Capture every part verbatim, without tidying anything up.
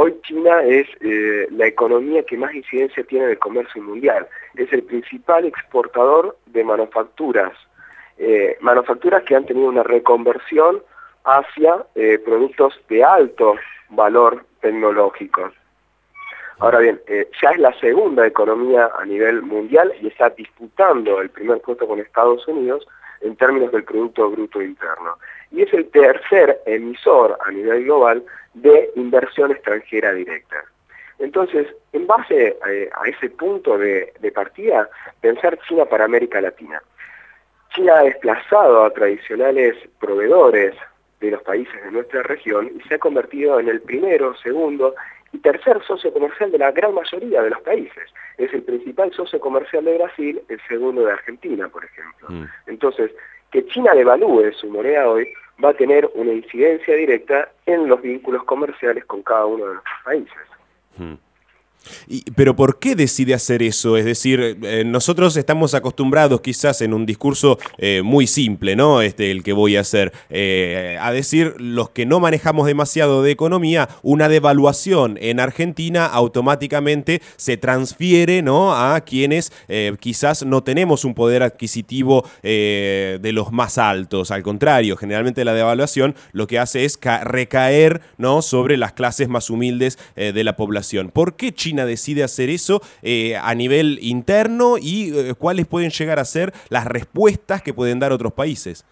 hoy China es eh, la economía que más incidencia tiene en el comercio mundial. Es el principal exportador de manufacturas, eh, manufacturas que han tenido una reconversión hacia eh, productos de alto valor tecnológico. Ahora bien, eh, ya es la segunda economía a nivel mundial y está disputando el primer puesto con Estados Unidos en términos del Producto Bruto Interno. Y es el tercer emisor a nivel global de inversión extranjera directa. Entonces, en base a, a ese punto de, de partida, pensar China para América Latina. China ha desplazado a tradicionales proveedores de los países de nuestra región y se ha convertido en el primero, segundo y tercer socio comercial de la gran mayoría de los países. Es el principal socio comercial de Brasil, el segundo de Argentina, por ejemplo. Mm. Entonces, que China devalúe su moneda hoy va a tener una incidencia directa en los vínculos comerciales con cada uno de nuestros países. Mm. Y, pero ¿por qué decide hacer eso? Es decir, eh, nosotros estamos acostumbrados quizás en un discurso eh, muy simple, ¿no? Este, el que voy a hacer, eh, a decir los que no manejamos demasiado de economía, una devaluación en Argentina automáticamente se transfiere, ¿no?, a quienes eh, quizás no tenemos un poder adquisitivo eh, de los más altos. Al contrario, generalmente la devaluación lo que hace es recaer, ¿no?, sobre las clases más humildes eh, de la población. ¿Por qué China decide hacer eso eh, a nivel interno y eh, cuáles pueden llegar a ser las respuestas que pueden dar otros países?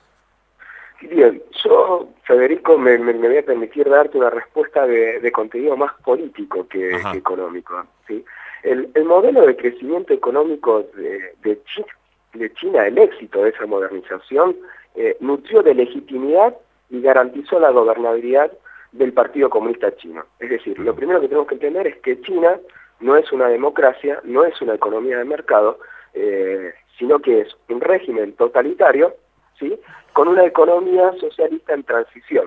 Bien, yo, Federico, me, me, me voy a permitir darte una respuesta de, de contenido más político que, que económico, ¿sí? El, el modelo de crecimiento económico de, de, China, de China, el éxito de esa modernización, eh, nutrió de legitimidad y garantizó la gobernabilidad del Partido Comunista Chino. Es decir, lo primero que tenemos que entender es que China no es una democracia, no es una economía de mercado, eh, sino que es un régimen totalitario, ¿sí?, con una economía socialista en transición.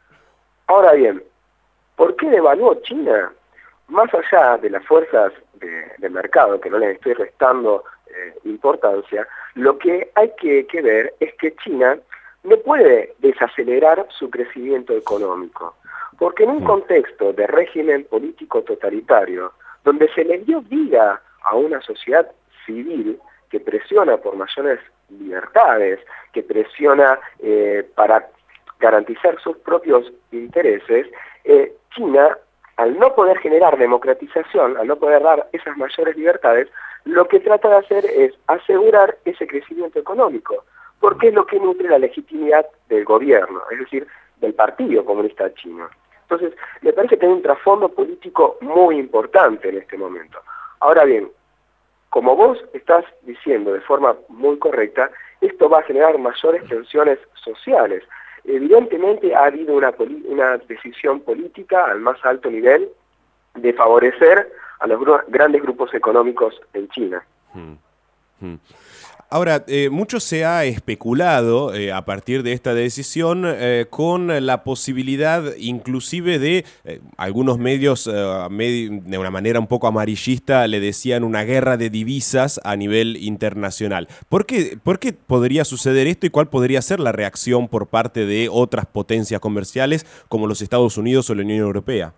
Ahora bien, ¿por qué devaluó China? Más allá de las fuerzas de, de mercado, que no les estoy restando eh, importancia, lo que hay que, que ver es que China no puede desacelerar su crecimiento económico. Porque en un contexto de régimen político totalitario, donde se le dio vida a una sociedad civil que presiona por mayores libertades, que presiona eh, para garantizar sus propios intereses, eh, China, al no poder generar democratización, al no poder dar esas mayores libertades, lo que trata de hacer es asegurar ese crecimiento económico, porque es lo que nutre la legitimidad del gobierno, es decir, del Partido Comunista Chino. Entonces, me parece que hay un trasfondo político muy importante en este momento. Ahora bien, como vos estás diciendo de forma muy correcta, esto va a generar mayores tensiones sociales. Evidentemente ha habido una, una decisión política al más alto nivel de favorecer a los gr grandes grupos económicos en China. Hmm. Hmm. Ahora, eh, mucho se ha especulado eh, a partir de esta decisión eh, con la posibilidad inclusive de eh, algunos medios eh, med de una manera un poco amarillista le decían una guerra de divisas a nivel internacional. ¿Por qué, por qué podría suceder esto y cuál podría ser la reacción por parte de otras potencias comerciales como los Estados Unidos o la Unión Europea?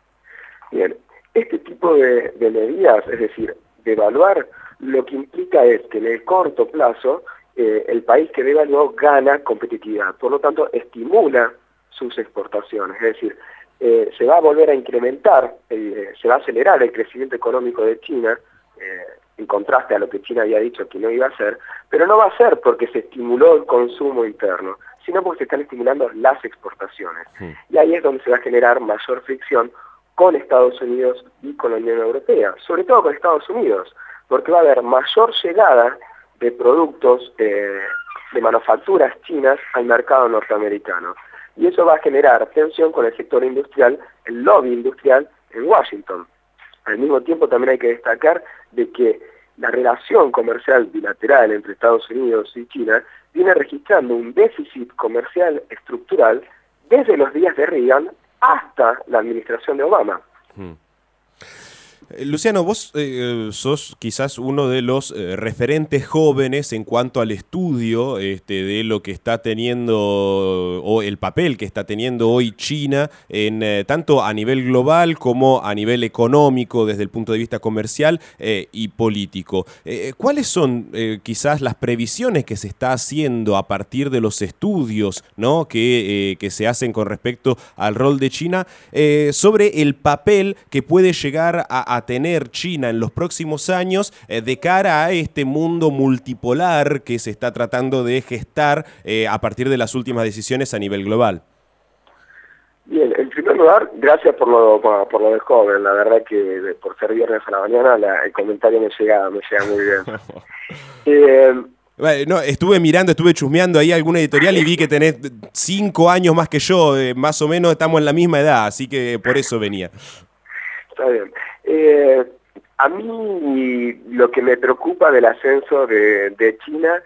Bien, este tipo de, de medidas, es decir, devaluar, lo que implica es que en el corto plazo eh, el país que devaluó gana competitividad, por lo tanto estimula sus exportaciones, es decir, eh, se va a volver a incrementar, eh, se va a acelerar el crecimiento económico de China, eh, en contraste a lo que China había dicho que no iba a hacer, pero no va a ser porque se estimuló el consumo interno, sino porque se están estimulando las exportaciones. Sí. Y ahí es donde se va a generar mayor fricción con Estados Unidos y con la Unión Europea, sobre todo con Estados Unidos, porque va a haber mayor llegada de productos eh, de manufacturas chinas al mercado norteamericano. Y eso va a generar tensión con el sector industrial, el lobby industrial en Washington. Al mismo tiempo también hay que destacar de que la relación comercial bilateral entre Estados Unidos y China viene registrando un déficit comercial estructural desde los días de Reagan hasta la administración de Obama. Hmm. Luciano, vos eh, sos quizás uno de los eh, referentes jóvenes en cuanto al estudio este, de lo que está teniendo o el papel que está teniendo hoy China en eh, tanto a nivel global como a nivel económico desde el punto de vista comercial eh, y político. Eh, ¿Cuáles son eh, quizás las previsiones que se está haciendo a partir de los estudios, ¿no? que, eh, que se hacen con respecto al rol de China eh, sobre el papel que puede llegar a, a tener China en los próximos años eh, de cara a este mundo multipolar que se está tratando de gestar eh, a partir de las últimas decisiones a nivel global? Bien, en primer lugar, gracias por lo, por, por lo de joven. La verdad que de, por ser viernes a la mañana la, el comentario me llega, me llega muy bien. eh, Bueno, no, estuve mirando, estuve chusmeando ahí alguna editorial y vi que tenés cinco años más que yo, eh, más o menos estamos en la misma edad, así que por eso venía. Está bien. Eh, a mí lo que me preocupa del ascenso de, de China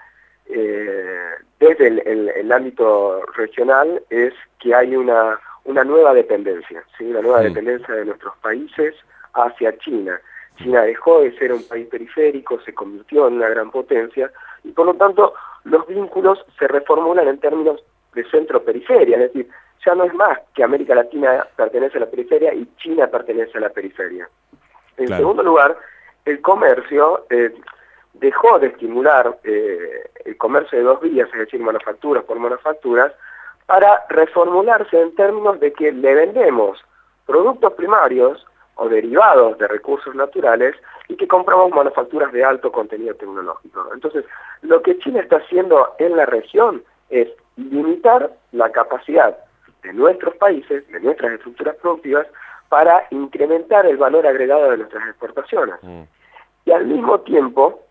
eh, desde el, el, el ámbito regional es que hay una, una nueva dependencia, ¿sí? Una nueva sí. dependencia de nuestros países hacia China. China dejó de ser un país periférico, se convirtió en una gran potencia y por lo tanto los vínculos se reformulan en términos de centro-periferia, es decir, ya no es más que América Latina pertenece a la periferia y China pertenece a la periferia. En claro. segundo lugar, el comercio eh, dejó de estimular eh, el comercio de dos vías, es decir, manufacturas por manufacturas, para reformularse en términos de que le vendemos productos primarios o derivados de recursos naturales y que compramos manufacturas de alto contenido tecnológico. Entonces, lo que China está haciendo en la región es limitar la capacidad de nuestros países, de nuestras estructuras productivas, para incrementar el valor agregado de nuestras exportaciones. Mm. Y al mismo tiempo,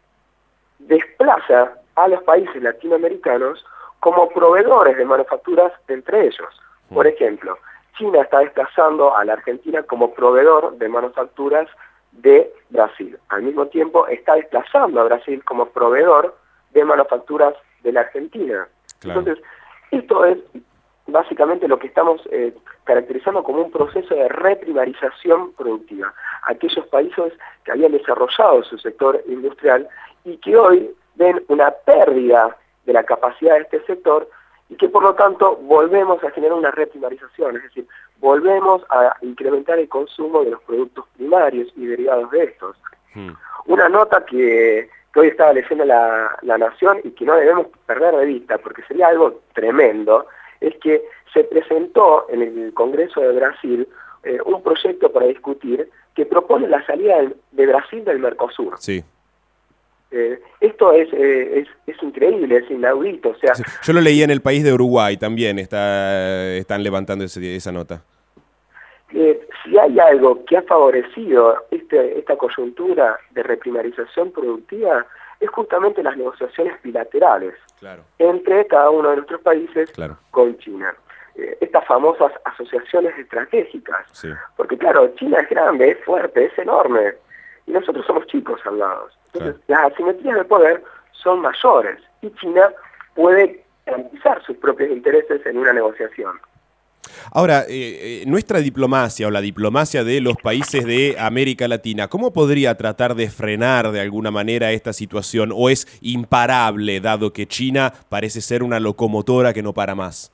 desplaza a los países latinoamericanos como proveedores de manufacturas entre ellos. Mm. Por ejemplo, China está desplazando a la Argentina como proveedor de manufacturas de Brasil. Al mismo tiempo, está desplazando a Brasil como proveedor de manufacturas de la Argentina. Claro. Entonces, esto es básicamente lo que estamos eh, caracterizando como un proceso de reprimarización productiva. Aquellos países que habían desarrollado su sector industrial y que hoy ven una pérdida de la capacidad de este sector y que por lo tanto volvemos a generar una reprimarización, es decir, volvemos a incrementar el consumo de los productos primarios y derivados de estos. Hmm. Una nota que, que hoy estaba leyendo la, la Nación y que no debemos perder de vista porque sería algo tremendo, es que se presentó en el Congreso de Brasil eh, un proyecto para discutir que propone la salida del, de Brasil del Mercosur. Sí. Eh, esto es, eh, es, es increíble, es inaudito. O sea, sí. Yo lo leí en El País de Uruguay también, está, están levantando ese, esa nota. Eh, si hay algo que ha favorecido este, esta coyuntura de reprimarización productiva, es justamente las negociaciones bilaterales claro. entre cada uno de nuestros países claro. con China. Eh, estas famosas asociaciones estratégicas. Sí. Porque claro, China es grande, es fuerte, es enorme. Y nosotros somos chicos al lado. Entonces, claro. las asimetrías de poder son mayores. Y China puede garantizar sus propios intereses en una negociación. Ahora, eh, nuestra diplomacia o la diplomacia de los países de América Latina, ¿cómo podría tratar de frenar de alguna manera esta situación? ¿O es imparable, dado que China parece ser una locomotora que no para más?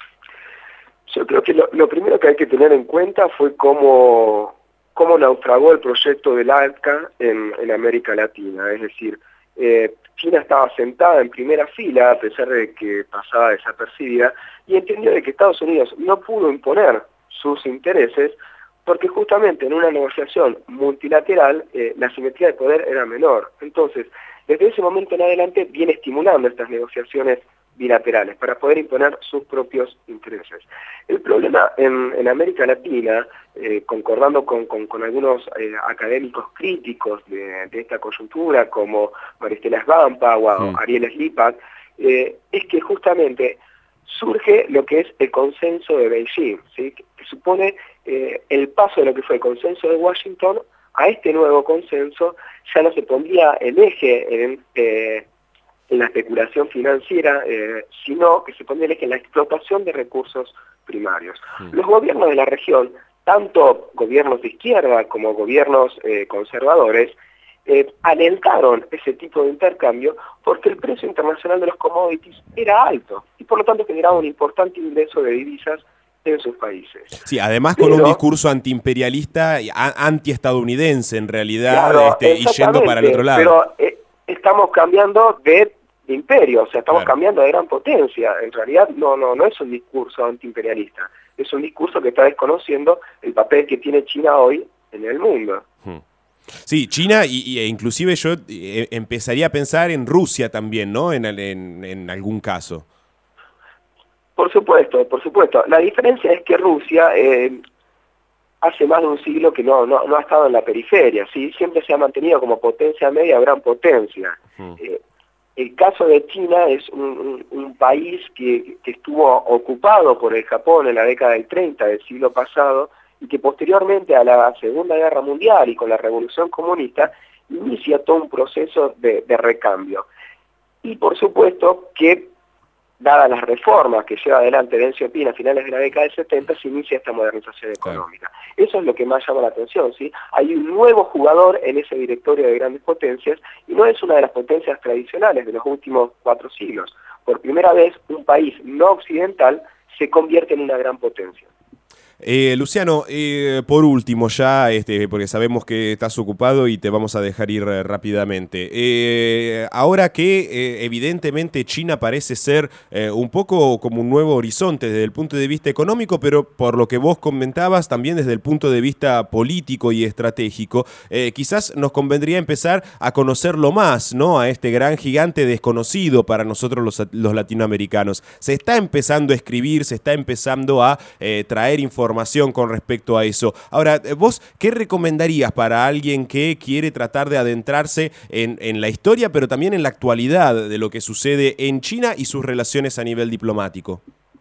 Yo creo que lo, lo primero que hay que tener en cuenta fue cómo, cómo naufragó el proyecto del ALCA en, en América Latina. Es decir, eh, China estaba sentada en primera fila, a pesar de que pasaba desapercibida, y entendió de que Estados Unidos no pudo imponer sus intereses, porque justamente en una negociación multilateral eh, la simetría de poder era menor. Entonces, desde ese momento en adelante viene estimulando estas negociaciones bilaterales para poder imponer sus propios intereses. El problema en, en América Latina, eh, concordando con, con, con algunos eh, académicos críticos de, de esta coyuntura, como Maristela Svampa o mm. Ariel Slipak, eh, es que justamente surge lo que es el consenso de Beijing, ¿sí? que supone eh, el paso de lo que fue el consenso de Washington a este nuevo consenso. Ya no se pondría el eje en, eh, en la especulación financiera, eh, sino que se pondría el eje en la explotación de recursos primarios. Sí. Los gobiernos de la región tanto gobiernos de izquierda como gobiernos eh, conservadores eh, alentaron ese tipo de intercambio porque el precio internacional de los commodities era alto y por lo tanto generaba un importante ingreso de divisas en sus países. Sí, además Pero, con un discurso antiimperialista, antiestadounidense en realidad, claro, este, y yendo para el otro lado. Pero eh, estamos cambiando de imperio, o sea, estamos claro. cambiando de gran potencia. En realidad no, no, no es un discurso antiimperialista, es un discurso que está desconociendo el papel que tiene China hoy en el mundo. Hmm. Sí, China y, y e inclusive yo eh, empezaría a pensar en Rusia también, ¿no? En, en, en algún caso. Por supuesto, por supuesto. La diferencia es que Rusia eh, hace más de un siglo que no, no, no ha estado en la periferia, ¿sí? Siempre se ha mantenido como potencia media, gran potencia. Hmm. Eh, el caso de China es un, un, un país que, que estuvo ocupado por el Japón en la década del treinta del siglo pasado y que posteriormente a la Segunda Guerra Mundial y con la Revolución Comunista inicia todo un proceso de, de recambio. Y por supuesto que, dadas las reformas que lleva adelante Deng Xiaoping a finales de la década del setenta, se inicia esta modernización económica. Eso es lo que más llama la atención, ¿sí? Hay un nuevo jugador en ese directorio de grandes potencias y no es una de las potencias tradicionales de los últimos cuatro siglos. Por primera vez, un país no occidental se convierte en una gran potencia. Eh, Luciano, eh, por último ya, este, porque sabemos que estás ocupado y te vamos a dejar ir eh, rápidamente. Eh, ahora que eh, evidentemente China parece ser eh, un poco como un nuevo horizonte desde el punto de vista económico, pero por lo que vos comentabas también desde el punto de vista político y estratégico, eh, quizás nos convendría empezar a conocerlo más, ¿no? A este gran gigante desconocido para nosotros los, los latinoamericanos. Se está empezando a escribir, se está empezando a eh, traer información información con respecto a eso. Ahora, vos, ¿qué recomendarías para alguien que quiere tratar de adentrarse en, en la historia, pero también en la actualidad de lo que sucede en China y sus relaciones a nivel diplomático?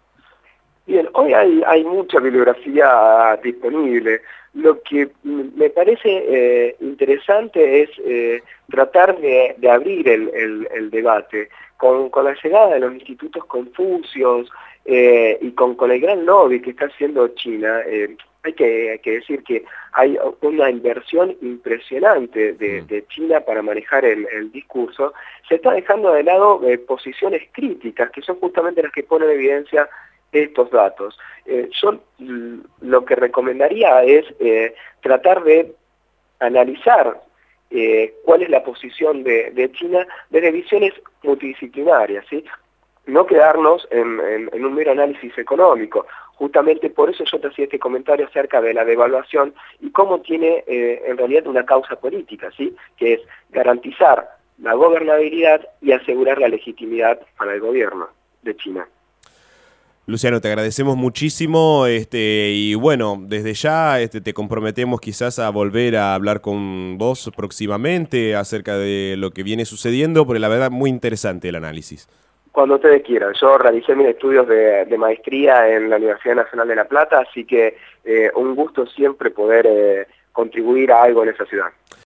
Bien, hoy hay, hay mucha bibliografía disponible. Lo que me parece eh, interesante es eh, tratar de, de abrir el, el, el debate. Con, con la llegada de los institutos Confucios eh, y con, con el gran lobby que está haciendo China, eh, hay, que, hay que decir que hay una inversión impresionante de, de China para manejar el, el discurso. Se está dejando de lado eh, posiciones críticas, que son justamente las que ponen en evidencia estos datos. Eh, yo lo que recomendaría es eh, tratar de analizar eh, cuál es la posición de, de China desde visiones multidisciplinarias, ¿sí? No quedarnos en, en, en un mero análisis económico. Justamente por eso yo te hacía este comentario acerca de la devaluación y cómo tiene eh, en realidad una causa política, ¿sí? Que es garantizar la gobernabilidad y asegurar la legitimidad para el gobierno de China. Luciano, te agradecemos muchísimo este, y bueno, desde ya este, te comprometemos quizás a volver a hablar con vos próximamente acerca de lo que viene sucediendo, porque la verdad muy interesante el análisis. Cuando ustedes quieran. Yo realicé mis estudios de, de maestría en la Universidad Nacional de La Plata, así que eh, un gusto siempre poder eh, contribuir a algo en esa ciudad.